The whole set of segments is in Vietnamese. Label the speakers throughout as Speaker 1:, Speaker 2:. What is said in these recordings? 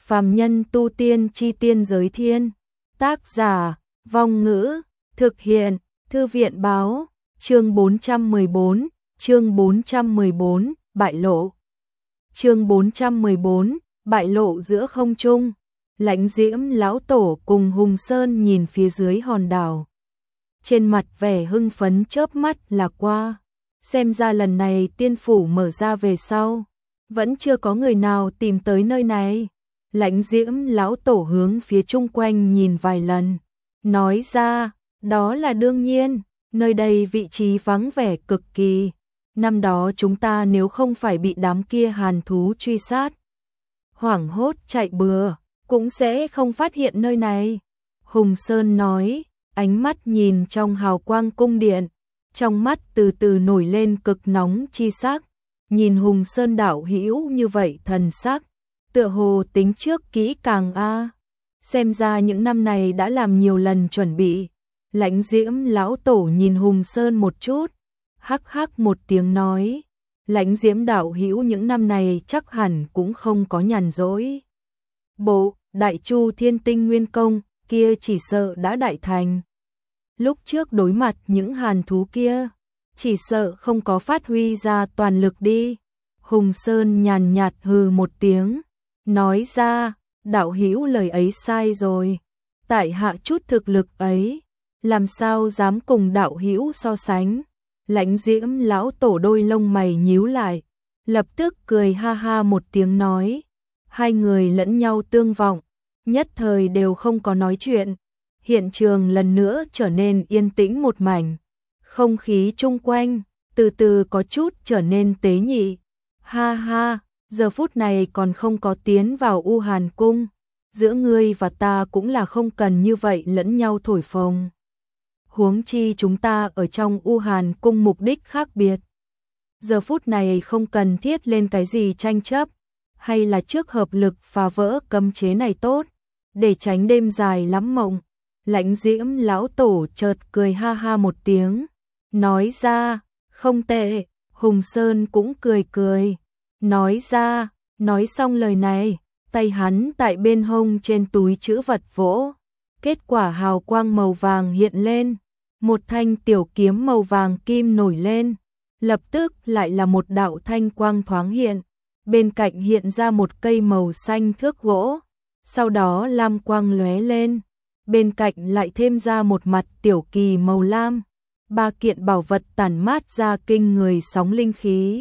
Speaker 1: Phàm nhân tu tiên chi tiên giới thiên. Tác giả, Vong Ngữ, thực hiện, Thư viện báo, chương 414, bại lộ. Chương 414, bại lộ giữa không trung. Lãnh Diễm lão tổ cùng Hùng Sơn nhìn phía dưới hòn đảo. Trên mặt vẻ hưng phấn chớp mắt là qua. Xem ra lần này tiên phủ mở ra về sau, vẫn chưa có người nào tìm tới nơi này. Lãnh Diễm lão tổ hướng phía chung quanh nhìn vài lần, nói ra, đó là đương nhiên, nơi đây vị trí vắng vẻ cực kỳ. Năm đó chúng ta nếu không phải bị đám kia hàn thú truy sát, hoảng hốt chạy bừa, cũng sẽ không phát hiện nơi này. Hùng Sơn nói, ánh mắt nhìn trong hào quang cung điện, trong mắt từ từ nổi lên cực nóng chi sắc. Nhìn Hùng Sơn đạo hữu như vậy thần sắc, tựa hồ tính trước kỹ càng a. Xem ra những năm này đã làm nhiều lần chuẩn bị. Lãnh Diễm lão tổ nhìn Hùng Sơn một chút, hắc hắc một tiếng nói, Lãnh Diễm đạo hữu những năm này chắc hẳn cũng không có nhàn rỗi. Bộ Đại Chu Thiên Tinh Nguyên Công kia chỉ sợ đã đại thành. Lúc trước đối mặt những hàn thú kia, chỉ sợ không có phát huy ra toàn lực đi. Hùng Sơn nhàn nhạt hừ một tiếng, nói ra, đạo hữu lời ấy sai rồi. Tại hạ chút thực lực ấy, làm sao dám cùng đạo hữu so sánh. Lãnh Diễm lão tổ đôi lông mày nhíu lại, lập tức cười ha ha một tiếng nói. Hai người lẫn nhau tương vọng, nhất thời đều không có nói chuyện. Hiện trường lần nữa trở nên yên tĩnh một mảnh. Không khí chung quanh, từ từ có chút trở nên tế nhị. Ha ha, giờ phút này còn không có tiến vào U Hàn Cung. Giữa ngươi và ta cũng là không cần như vậy lẫn nhau thổi phồng. Huống chi chúng ta ở trong U Hàn Cung mục đích khác biệt. Giờ phút này không cần thiết lên cái gì tranh chấp, hay là trước hợp lực phá vỡ cấm chế này tốt, để tránh đêm dài lắm mộng. Lãnh Diễm lão tổ chợt cười ha ha một tiếng, nói ra, không tệ. Hùng Sơn cũng cười cười, nói ra, nói xong lời này, tay hắn tại bên hông trên túi trữ vật vỗ, kết quả hào quang màu vàng hiện lên, một thanh tiểu kiếm màu vàng kim nổi lên, lập tức lại là một đạo thanh quang thoáng hiện, bên cạnh hiện ra một cây màu xanh thước gỗ, sau đó lam quang lóe lên, bên cạnh lại thêm ra một mặt tiểu kỳ màu lam. Ba kiện bảo vật tản mát ra kinh người sóng linh khí.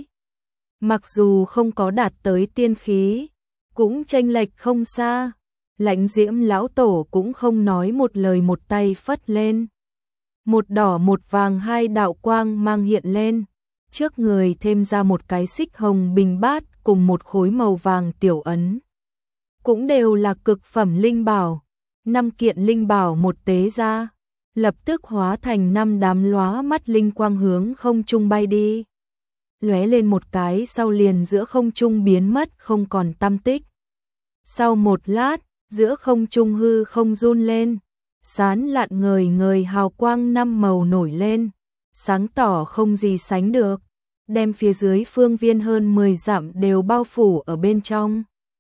Speaker 1: Mặc dù không có đạt tới tiên khí, cũng chênh lệch không xa. Lãnh Diễm lão tổ cũng không nói một lời, một tay phất lên. Một đỏ một vàng hai đạo quang mang hiện lên, trước người thêm ra một cái xích hồng bình bát cùng một khối màu vàng tiểu ấn. Cũng đều là cực phẩm linh bảo, 5 kiện linh bảo một tế ra, lập tức hóa thành 5 đám lóa mắt linh quang hướng không trung bay đi. Lóe lên một cái sau liền giữa không trung biến mất không còn tăm tích. Sau một lát, giữa không trung hư không run lên, sán lạn ngời ngời hào quang 5 màu nổi lên, sáng tỏ không gì sánh được, đem phía dưới phương viên hơn 10 dặm đều bao phủ ở bên trong.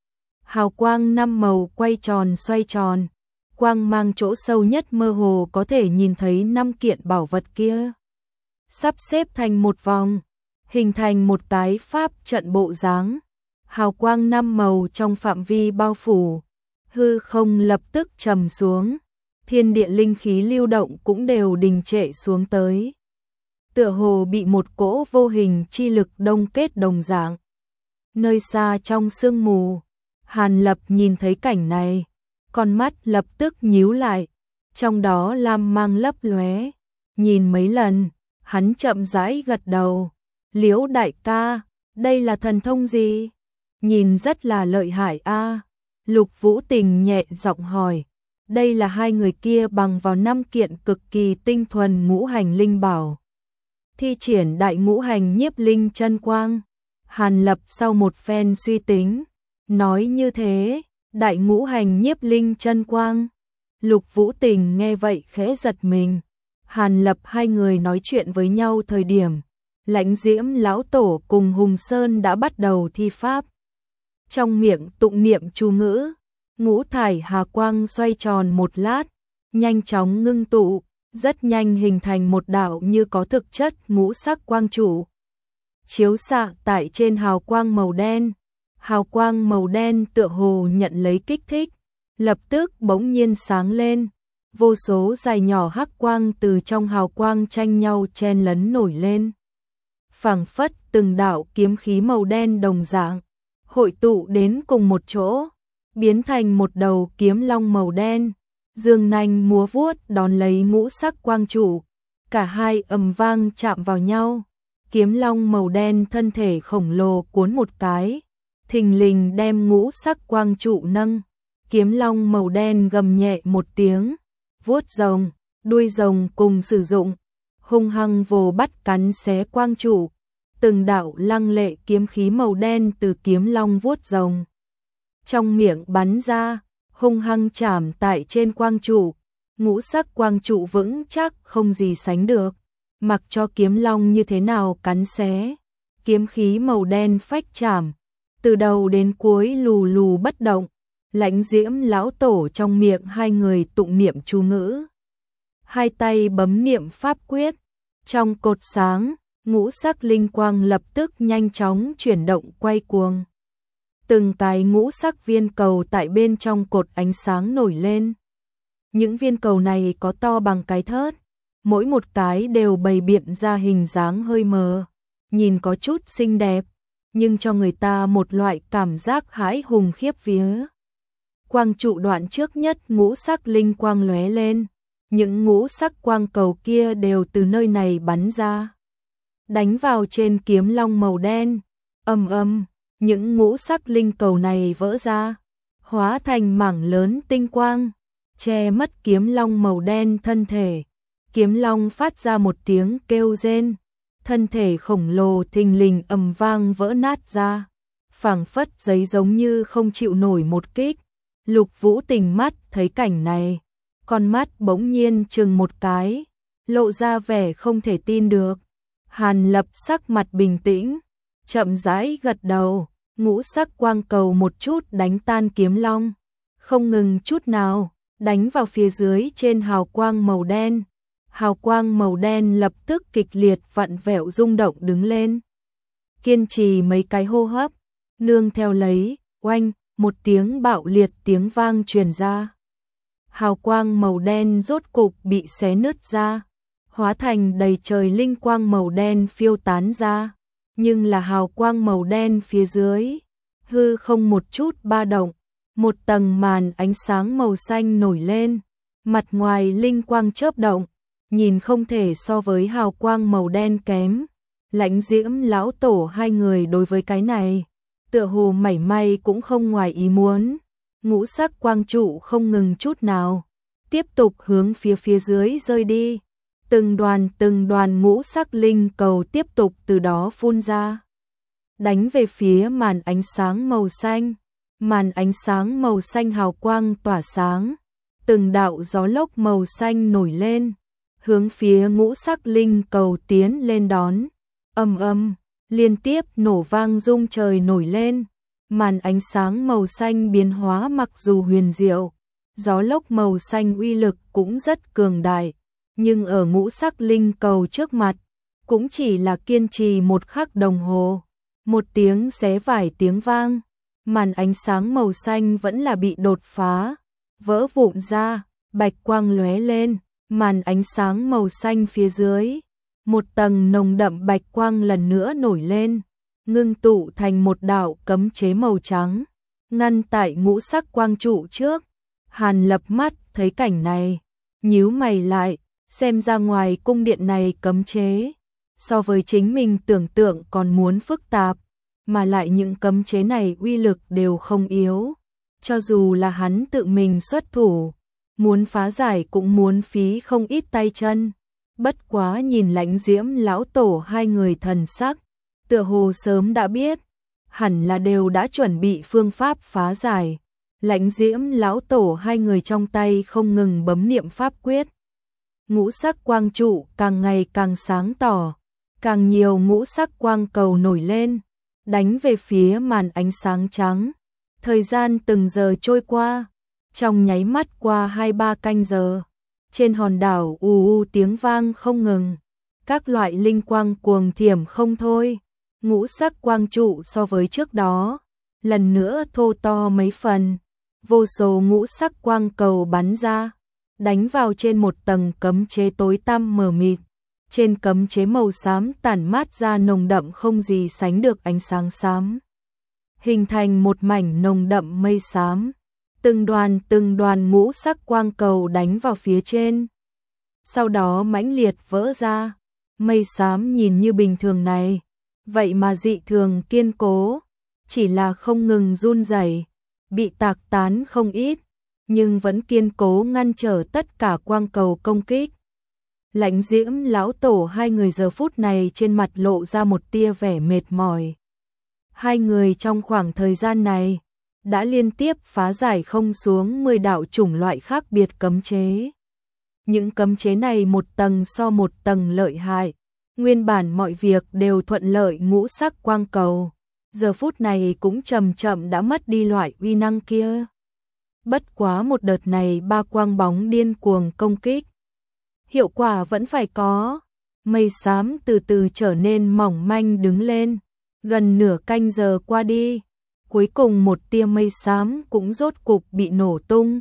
Speaker 1: Hào quang 5 màu quay tròn xoay tròn, quang mang chỗ sâu nhất mơ hồ có thể nhìn thấy 5 kiện bảo vật kia. Sắp xếp thành một vòng, hình thành một cái pháp trận bộ dáng. Hào quang 5 màu trong phạm vi bao phủ, hư không lập tức trầm xuống, thiên địa linh khí lưu động cũng đều đình trệ xuống tới. Tựa hồ bị một cỗ vô hình chi lực đông kết đồng dạng. Nơi xa trong sương mù, Hàn Lập nhìn thấy cảnh này, con mắt lập tức nhíu lại, trong đó lam mang lấp lóe, nhìn mấy lần, hắn chậm rãi gật đầu, Liễu đại ca, đây là thần thông gì? Nhìn rất là lợi hại a. Lục Vũ Tình nhẹ giọng hỏi, đây là hai người kia bằng vào 5 kiện cực kỳ tinh thuần ngũ hành linh bảo. Thi triển đại ngũ hành nhiếp linh chân quang. Hàn Lập sau một phen suy tính, nói như thế, đại ngũ hành nhiếp linh chân quang. Lục Vũ Tình nghe vậy khẽ giật mình. Hàn Lập hai người nói chuyện với nhau thời điểm, Lãnh Diễm lão tổ cùng Hùng Sơn đã bắt đầu thi pháp. Trong miệng tụng niệm chú ngữ, ngũ thải hà quang xoay tròn một lát, nhanh chóng ngưng tụ, rất nhanh hình thành một đạo như có thực chất ngũ sắc quang trụ. Chiếu xạ tại trên hào quang màu đen, hào quang màu đen tựa hồ nhận lấy kích thích, lập tức bỗng nhiên sáng lên, vô số dài nhỏ hắc quang từ trong hào quang tranh nhau chen lấn nổi lên. Phảng phất từng đạo kiếm khí màu đen đồng dạng, hội tụ đến cùng một chỗ, biến thành một đầu kiếm long màu đen, dương nanh múa vuốt đón lấy ngũ sắc quang trụ, cả hai ầm vang chạm vào nhau. Kiếm long màu đen thân thể khổng lồ cuốn một cái, thình lình đem ngũ sắc quang trụ nâng. Kiếm long màu đen gầm nhẹ một tiếng, vuốt rồng, đuôi rồng cùng sử dụng, hung hăng vồ bắt cắn xé quang trụ. Từng đạo lăng lệ kiếm khí màu đen từ kiếm long vuốt rồng trong miệng bắn ra, hung hăng chạm tại trên quang trụ. Ngũ sắc quang trụ vững chắc không gì sánh được, mặc cho kiếm long như thế nào cắn xé, kiếm khí màu đen phách chạm, từ đầu đến cuối lù lù bất động. Lãnh Diễm lão tổ trong miệng hai người tụng niệm chú ngữ, hai tay bấm niệm pháp quyết, trong cột sáng, ngũ sắc linh quang lập tức nhanh chóng chuyển động quay cuồng. Từng cái ngũ sắc viên cầu tại bên trong cột ánh sáng nổi lên. Những viên cầu này có to bằng cái thớt, mỗi một cái đều bày biện ra hình dáng hơi mờ, nhìn có chút xinh đẹp, nhưng cho người ta một loại cảm giác hãi hùng khiếp vía. Quang trụ đoạn trước nhất ngũ sắc linh quang lóe lên, những ngũ sắc quang cầu kia đều từ nơi này bắn ra, đánh vào trên kiếm long màu đen. Ầm ầm, những ngũ sắc linh cầu này vỡ ra, hóa thành mảng lớn tinh quang, che mất kiếm long màu đen thân thể. Kiếm long phát ra một tiếng kêu rên, thân thể khổng lồ thình lình ầm vang vỡ nát ra, phảng phất giấy giống như không chịu nổi một kích. Lục Vũ Tình mắt thấy cảnh này, con mắt bỗng nhiên chừng một cái, lộ ra vẻ không thể tin được. Hàn Lập sắc mặt bình tĩnh, chậm rãi gật đầu, ngũ sắc quang cầu một chút đánh tan kiếm long, không ngừng chút nào, đánh vào phía dưới trên hào quang màu đen. Hào quang màu đen lập tức kịch liệt vặn vẹo rung động đứng lên. Kiên trì mấy cái hô hấp, nương theo lấy, oanh, một tiếng bạo liệt tiếng vang truyền ra. Hào quang màu đen rốt cục bị xé nứt ra, hóa thành đầy trời linh quang màu đen phiêu tán ra, nhưng là hào quang màu đen phía dưới, hư không một chút ba động, một tầng màn ánh sáng màu xanh nổi lên, mặt ngoài linh quang chớp động, nhìn không thể so với hào quang màu đen kém. Lãnh Diễm lão tổ hai người đối với cái này, tựa hồ mảy may cũng không ngoài ý muốn. Ngũ sắc quang trụ không ngừng chút nào, tiếp tục hướng phía dưới rơi đi. Từng đoàn ngũ sắc linh cầu tiếp tục từ đó phun ra, đánh về phía màn ánh sáng màu xanh. Màn ánh sáng màu xanh hào quang tỏa sáng, từng đạo gió lốc màu xanh nổi lên, hướng phía ngũ sắc linh cầu tiến lên đón. Ầm ầm, liên tiếp nổ vang rung trời nổi lên. Màn ánh sáng màu xanh biến hóa mặc dù huyền diệu, gió lốc màu xanh uy lực cũng rất cường đại, nhưng ở ngũ sắc linh cầu trước mặt, cũng chỉ là kiên trì một khắc đồng hồ. Một tiếng xé vải tiếng vang, màn ánh sáng màu xanh vẫn là bị đột phá, vỡ vụn ra, bạch quang lóe lên, màn ánh sáng màu xanh phía dưới, một tầng nồng đậm bạch quang lần nữa nổi lên, ngưng tụ thành một đạo cấm chế màu trắng, ngăn tại ngũ sắc quang trụ trước. Hàn Lập mắt thấy cảnh này, nhíu mày lại, xem ra ngoài cung điện này cấm chế, so với chính mình tưởng tượng còn muốn phức tạp, mà lại những cấm chế này uy lực đều không yếu, cho dù là hắn tự mình xuất thủ, muốn phá giải cũng muốn phí không ít tay chân. Bất quá nhìn Lãnh Diễm lão tổ hai người thần sắc, tựa hồ sớm đã biết, hẳn là đều đã chuẩn bị phương pháp phá giải. Lãnh Diễm lão tổ hai người trong tay không ngừng bấm niệm pháp quyết. Ngũ sắc quang trụ càng ngày càng sáng tỏ, càng nhiều ngũ sắc quang cầu nổi lên, đánh về phía màn ánh sáng trắng. Thời gian từng giờ trôi qua, Trong nháy mắt qua 2-3 canh giờ, trên hòn đảo ù tiếng vang không ngừng, các loại linh quang cuồng thiểm không thôi, ngũ sắc quang trụ so với trước đó, lần nữa thô to mấy phần, vô số ngũ sắc quang cầu bắn ra, đánh vào trên một tầng cấm chế tối tăm mờ mịt. Trên cấm chế màu xám tản mát ra nồng đậm không gì sánh được ánh sáng xám, hình thành một mảnh nồng đậm mây xám, từng đoàn ngũ sắc quang cầu đánh vào phía trên. Sau đó mãnh liệt vỡ ra, mây xám nhìn như bình thường này, vậy mà dị thường kiên cố, chỉ là không ngừng run rẩy, bị tạc tán không ít, nhưng vẫn kiên cố ngăn trở tất cả quang cầu công kích. Lãnh Diễm lão tổ hai người giờ phút này trên mặt lộ ra một tia vẻ mệt mỏi. Hai người trong khoảng thời gian này đã liên tiếp phá giải không xuống 10 đạo chủng loại khác biệt cấm chế. Những cấm chế này một tầng so một tầng lợi hại, nguyên bản mọi việc đều thuận lợi ngũ sắc quang cầu, giờ phút này cũng chậm chậm đã mất đi loại uy năng kia. Bất quá một đợt này ba quang bóng điên cuồng công kích, hiệu quả vẫn phải có, mây xám từ từ trở nên mỏng manh đứng lên, gần nửa canh giờ qua đi, cuối cùng một tia mây xám cũng rốt cục bị nổ tung,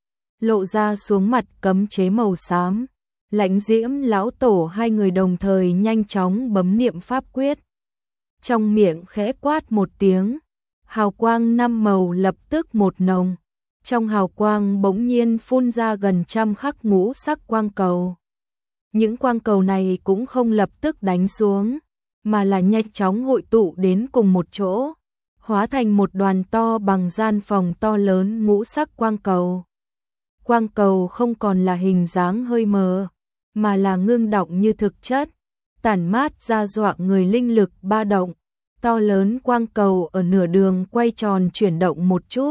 Speaker 1: lộ ra xuống mặt cấm chế màu xám. Lãnh Diễm lão tổ hai người đồng thời nhanh chóng bấm niệm pháp quyết, trong miệng khẽ quát một tiếng, hào quang năm màu lập tức một nồng. Trong hào quang bỗng nhiên phun ra gần trăm khắc ngũ sắc quang cầu. Những quang cầu này cũng không lập tức đánh xuống, mà là nhanh chóng hội tụ đến cùng một chỗ, hóa thành một đoàn to bằng gian phòng to lớn ngũ sắc quang cầu. Quang cầu không còn là hình dáng hơi mờ, mà là ngưng động như thực chất, tản mát ra dọa người linh lực ba động. To lớn quang cầu ở nửa đường quay tròn chuyển động một chút,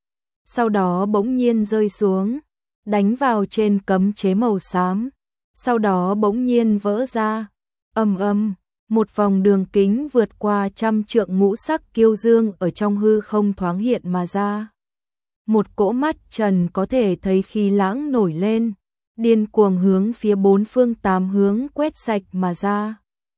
Speaker 1: sau đó bỗng nhiên rơi xuống, đánh vào trên cấm chế màu xám, sau đó bỗng nhiên vỡ ra, ầm ầm, một vòng đường kính vượt qua 100 trượng ngũ sắc kiêu dương ở trong hư không thoáng hiện mà ra. Một cỗ mắt trần có thể thấy khí lãng nổi lên, điên cuồng hướng phía bốn phương tám hướng quét sạch mà ra.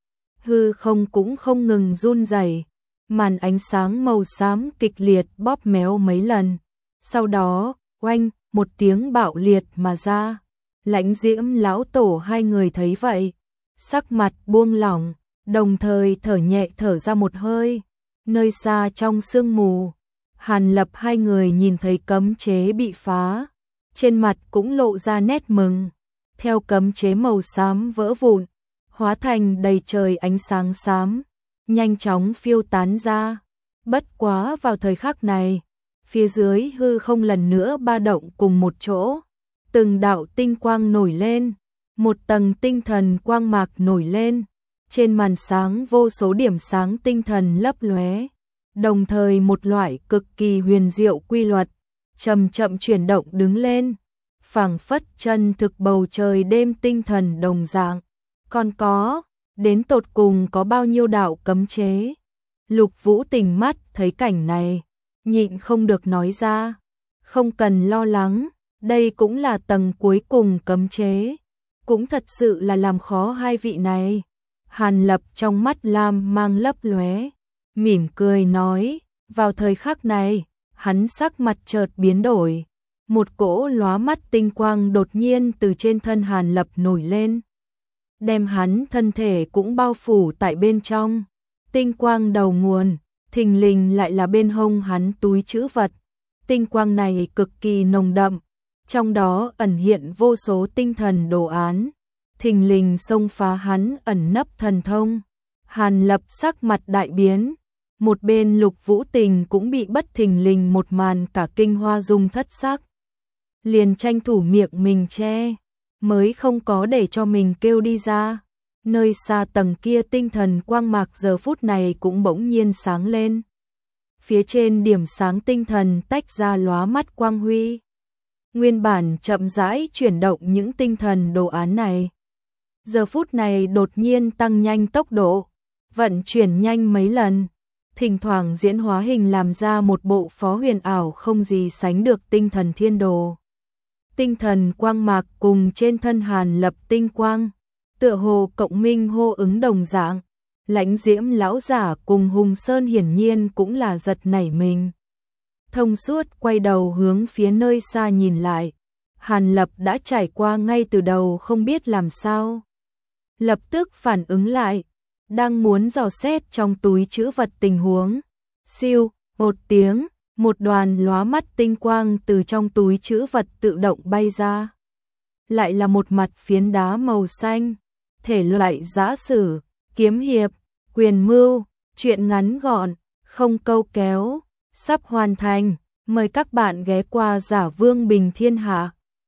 Speaker 1: Hư không cũng không ngừng run rẩy, màn ánh sáng màu xám kịch liệt bóp méo mấy lần. Sau đó, oanh, một tiếng bạo liệt mà ra. Lãnh Diễm lão tổ hai người thấy vậy, sắc mặt buông lỏng, đồng thời thở nhẹ thở ra một hơi. Nơi xa trong sương mù, Hàn Lập hai người nhìn thấy cấm chế bị phá, trên mặt cũng lộ ra nét mừng. Theo cấm chế màu xám vỡ vụn, hóa thành đầy trời ánh sáng xám, nhanh chóng phiêu tán ra. Bất quá vào thời khắc này, phía dưới hư không lần nữa ba động cùng một chỗ, từng đạo tinh quang nổi lên, một tầng tinh thần quang mạc nổi lên, trên màn sáng vô số điểm sáng tinh thần lấp lóe, đồng thời một loại cực kỳ huyền diệu quy luật chậm chậm chuyển động đứng lên, phảng phất chân thực bầu trời đêm tinh thần đồng dạng. Còn có, đến tột cùng có bao nhiêu đạo cấm chế? Lục Vũ Tình mắt thấy cảnh này, nhịn không được nói ra, không cần lo lắng, đây cũng là tầng cuối cùng cấm chế, cũng thật sự là làm khó hai vị này. Hàn Lập trong mắt lam mang lấp lóe, mỉm cười nói, vào thời khắc này, hắn sắc mặt chợt biến đổi, một cỗ lóa mắt tinh quang đột nhiên từ trên thân Hàn Lập nổi lên, đem hắn thân thể cũng bao phủ tại bên trong. Tinh quang đầu nguồn, thình lình lại là bên hông hắn túi trữ vật. Tinh quang này cực kỳ nồng đậm, trong đó ẩn hiện vô số tinh thần đồ án, thình lình xông phá hắn ẩn nấp thần thông. Hàn Lập sắc mặt đại biến, một bên Lục Vũ Tình cũng bị bất thình lình một màn cả kinh hoa dung thất sắc. Liền tranh thủ miệng mình che, mới không có để cho mình kêu đi ra. Nơi xa tầng kia tinh thần quang mạc giờ phút này cũng bỗng nhiên sáng lên. Phía trên điểm sáng tinh thần tách ra lóa mắt quang huy. Nguyên bản chậm rãi chuyển động những tinh thần đồ án này, giờ phút này đột nhiên tăng nhanh tốc độ, vận chuyển nhanh mấy lần. thỉnh thoảng diễn hóa hình làm ra một bộ phó huyền ảo không gì sánh được tinh thần thiên đồ. Tinh thần quang mạc cùng trên thân Hàn Lập tinh quang, tựa hồ cộng minh hô ứng đồng dạng. Lãnh Diễm lão giả cùng Hùng Sơn hiển nhiên cũng là giật nảy mình. Thông suốt quay đầu hướng phía nơi xa nhìn lại. Hàn Lập đã trải qua ngay từ đầu không biết làm sao. Lập tức phản ứng lại, đang muốn dò xét trong túi trữ vật tình huống. Siêu, một tiếng, một đoàn lóa mắt tinh quang từ trong túi trữ vật tự động bay ra. Lại là một mặt phiến đá màu xanh, thể loại giã sử, kiếm hiệp, quyền mưu, truyện ngắn gọn, không câu kéo, sắp hoàn thành. Mời các bạn ghé qua Giả Vương Bình Thiên Hạ.